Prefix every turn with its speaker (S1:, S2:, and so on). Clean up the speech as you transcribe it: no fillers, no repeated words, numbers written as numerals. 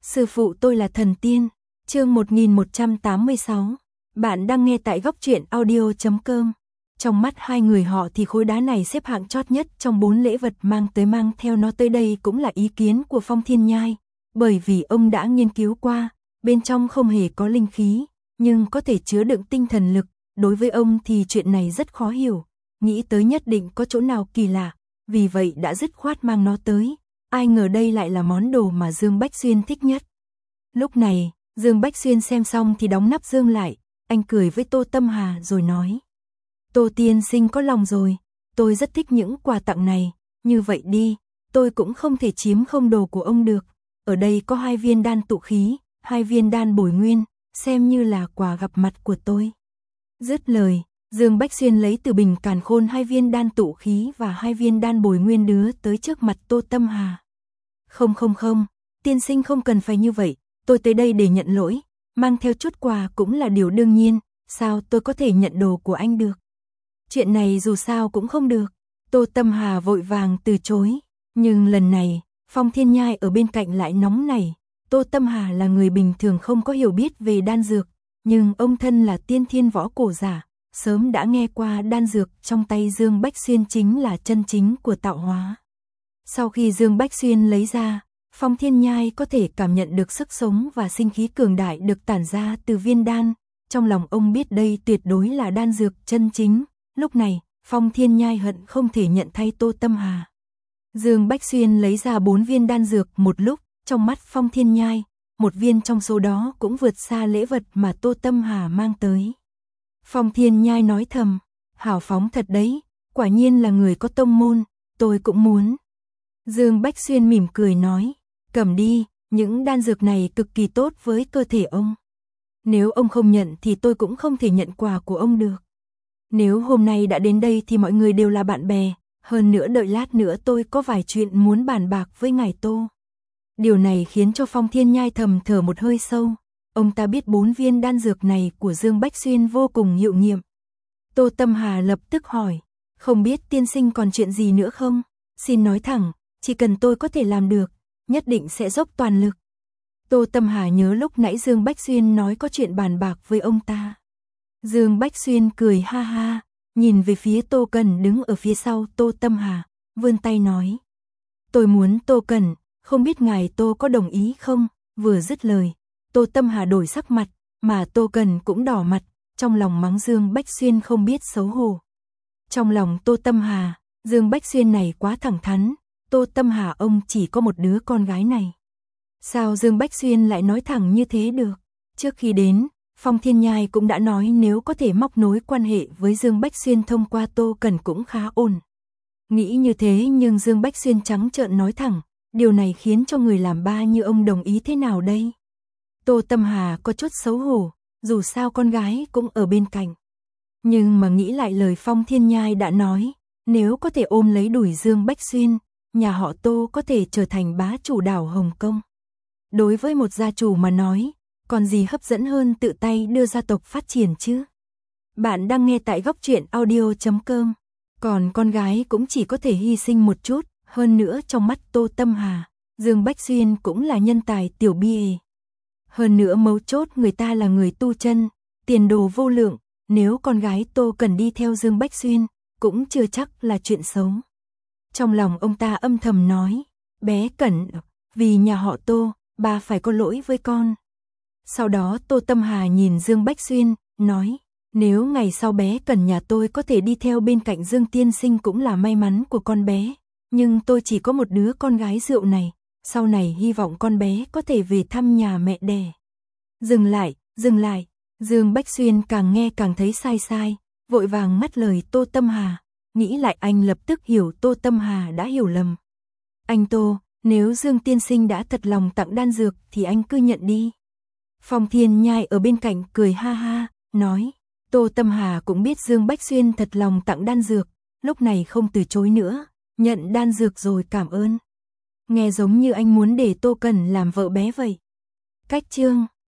S1: Sư phụ tôi là thần tiên. Chương 1186. Bạn đang nghe tại góc truyện audio.com. Trong mắt hai người họ thì khối đá này xếp hạng chót nhất trong 4 lễ vật mang theo nó tới đây cũng là ý kiến của Phong Thiên Nhai, bởi vì ông đã nghiên cứu qua, bên trong không hề có linh khí, nhưng có thể chứa đựng tinh thần lực, đối với ông thì chuyện này rất khó hiểu, nghĩ tới nhất định có chỗ nào kỳ lạ, vì vậy đã dứt khoát mang nó tới. Ai ngờ đây lại là món đồ mà Dương Bách Xuyên thích nhất. Lúc này, Dương Bách Xuyên xem xong thì đóng nắp dương lại, anh cười với Tô Tâm Hà rồi nói: Tô tiên sinh có lòng rồi, tôi rất thích những quà tặng này, như vậy đi, tôi cũng không thể chiếm không đồ của ông được. Ở đây có 2 viên đan tụ khí, 2 viên đan bồi nguyên, xem như là quà gặp mặt của tôi. Dứt lời, Dương Bách Xuyên lấy từ bình càn khôn 2 viên đan tụ khí và 2 viên đan bồi nguyên đưa tới trước mặt Tô Tâm Hà. Không, tiên sinh không cần phải như vậy, tôi tới đây để nhận lỗi, mang theo chút quà cũng là điều đương nhiên, sao tôi có thể nhận đồ của anh được? Chuyện này dù sao cũng không được. Tô Tâm Hà vội vàng từ chối, nhưng lần này, Phong Thiên Nhai ở bên cạnh lại nóng nảy. Tô Tâm Hà là người bình thường không có hiểu biết về đan dược, nhưng ông thân là tiên thiên võ cổ giả, sớm đã nghe qua đan dược trong tay Dương Bách Xuyên chính là chân chính của tạo hóa. Sau khi Dương Bách Xuyên lấy ra, Phong Thiên Nhai có thể cảm nhận được sức sống và sinh khí cường đại được tản ra từ viên đan, trong lòng ông biết đây tuyệt đối là đan dược chân chính. Lúc này, Phong Thiên Nhai hận không thể nhận thay Tô Tâm Hà. Dương Bách Xuyên lấy ra 4 viên đan dược một lúc, trong mắt Phong Thiên Nhai, một viên trong số đó cũng vượt xa lễ vật mà Tô Tâm Hà mang tới. Phong Thiên Nhai nói thầm, hào phóng thật đấy, quả nhiên là người có tông môn, tôi cũng muốn. Dương Bách Xuyên mỉm cười nói, cầm đi, những đan dược này cực kỳ tốt với cơ thể ông. Nếu ông không nhận thì tôi cũng không thể nhận quà của ông được. Nếu hôm nay đã đến đây thì mọi người đều là bạn bè, hơn nữa đợi lát nữa tôi có vài chuyện muốn bàn bạc với ngài Tô. Điều này khiến cho Phong Thiên Nhai thầm thở một hơi sâu, ông ta biết 4 viên đan dược này của Dương Bách Xuyên vô cùng hiệu nghiệm. Tô Tâm Hà lập tức hỏi, không biết tiên sinh còn chuyện gì nữa không? Xin nói thẳng, chỉ cần tôi có thể làm được, nhất định sẽ dốc toàn lực. Tô Tâm Hà nhớ lúc nãy Dương Bách Xuyên nói có chuyện bàn bạc với ông ta. Dương Bách Xuyên cười ha ha, nhìn về phía Tô Cần đứng ở phía sau Tô Tâm Hà, vươn tay nói. Tôi muốn Tô Cần, không biết ngài Tô có đồng ý không? Vừa dứt lời, Tô Tâm Hà đổi sắc mặt, mà Tô Cần cũng đỏ mặt, trong lòng mắng Dương Bách Xuyên không biết xấu hổ. Trong lòng Tô Tâm Hà, Dương Bách Xuyên này quá thẳng thắn, Tô Tâm Hà ông chỉ có một đứa con gái này. Sao Dương Bách Xuyên lại nói thẳng như thế được? Trước khi đến, Phong Thiên Nhai cũng đã nói nếu có thể móc nối quan hệ với Dương Bách Xuyên thông qua Tô Cần cũng khá ổn. Nghĩ như thế nhưng Dương Bách Xuyên trắng trợn nói thẳng, điều này khiến cho người làm ba như ông đồng ý thế nào đây? Tô Tâm Hà có chút xấu hổ, dù sao con gái cũng ở bên cạnh. Nhưng mà nghĩ lại lời Phong Thiên Nhai đã nói, nếu có thể ôm lấy đuổi Dương Bách Xuyên, nhà họ Tô có thể trở thành bá chủ đảo Hồng Kông. Đối với một gia chủ mà nói, còn gì hấp dẫn hơn tự tay đưa gia tộc phát triển chứ? Bạn đang nghe tại góc truyện audio.com. Còn con gái cũng chỉ có thể hy sinh một chút, hơn nữa trong mắt Tô Tâm Hà, Dương Bách Xuyên cũng là nhân tài tiểu bia. Hơn nữa mấu chốt người ta là người tu chân, tiền đồ vô lượng, nếu con gái Tô Cần đi theo Dương Bách Xuyên, cũng chưa chắc là chuyện xấu. Trong lòng ông ta âm thầm nói, bé Cẩn, vì nhà họ Tô, bà phải có lỗi với con. Sau đó Tô Tâm Hà nhìn Dương Bách Xuyên, nói, nếu ngày sau bé Cẩn nhà tôi có thể đi theo bên cạnh Dương tiên sinh cũng là may mắn của con bé, nhưng tôi chỉ có một đứa con gái rượu này, sau này hy vọng con bé có thể về thăm nhà mẹ đẻ. Dừng lại, Dương Bách Xuyên càng nghe càng thấy sai, vội vàng ngắt lời Tô Tâm Hà, nghĩ lại anh lập tức hiểu Tô Tâm Hà đã hiểu lầm. Anh Tô, nếu Dương tiên sinh đã thật lòng tặng đan dược thì anh cứ nhận đi. Phong Thiên Nhai ở bên cạnh cười ha ha, nói, Tô Tâm Hà cũng biết Dương Bách Xuyên thật lòng tặng đan dược, lúc này không từ chối nữa, nhận đan dược rồi cảm ơn. Nghe giống như anh muốn để Tô Cần làm vợ bé vậy. Cách chương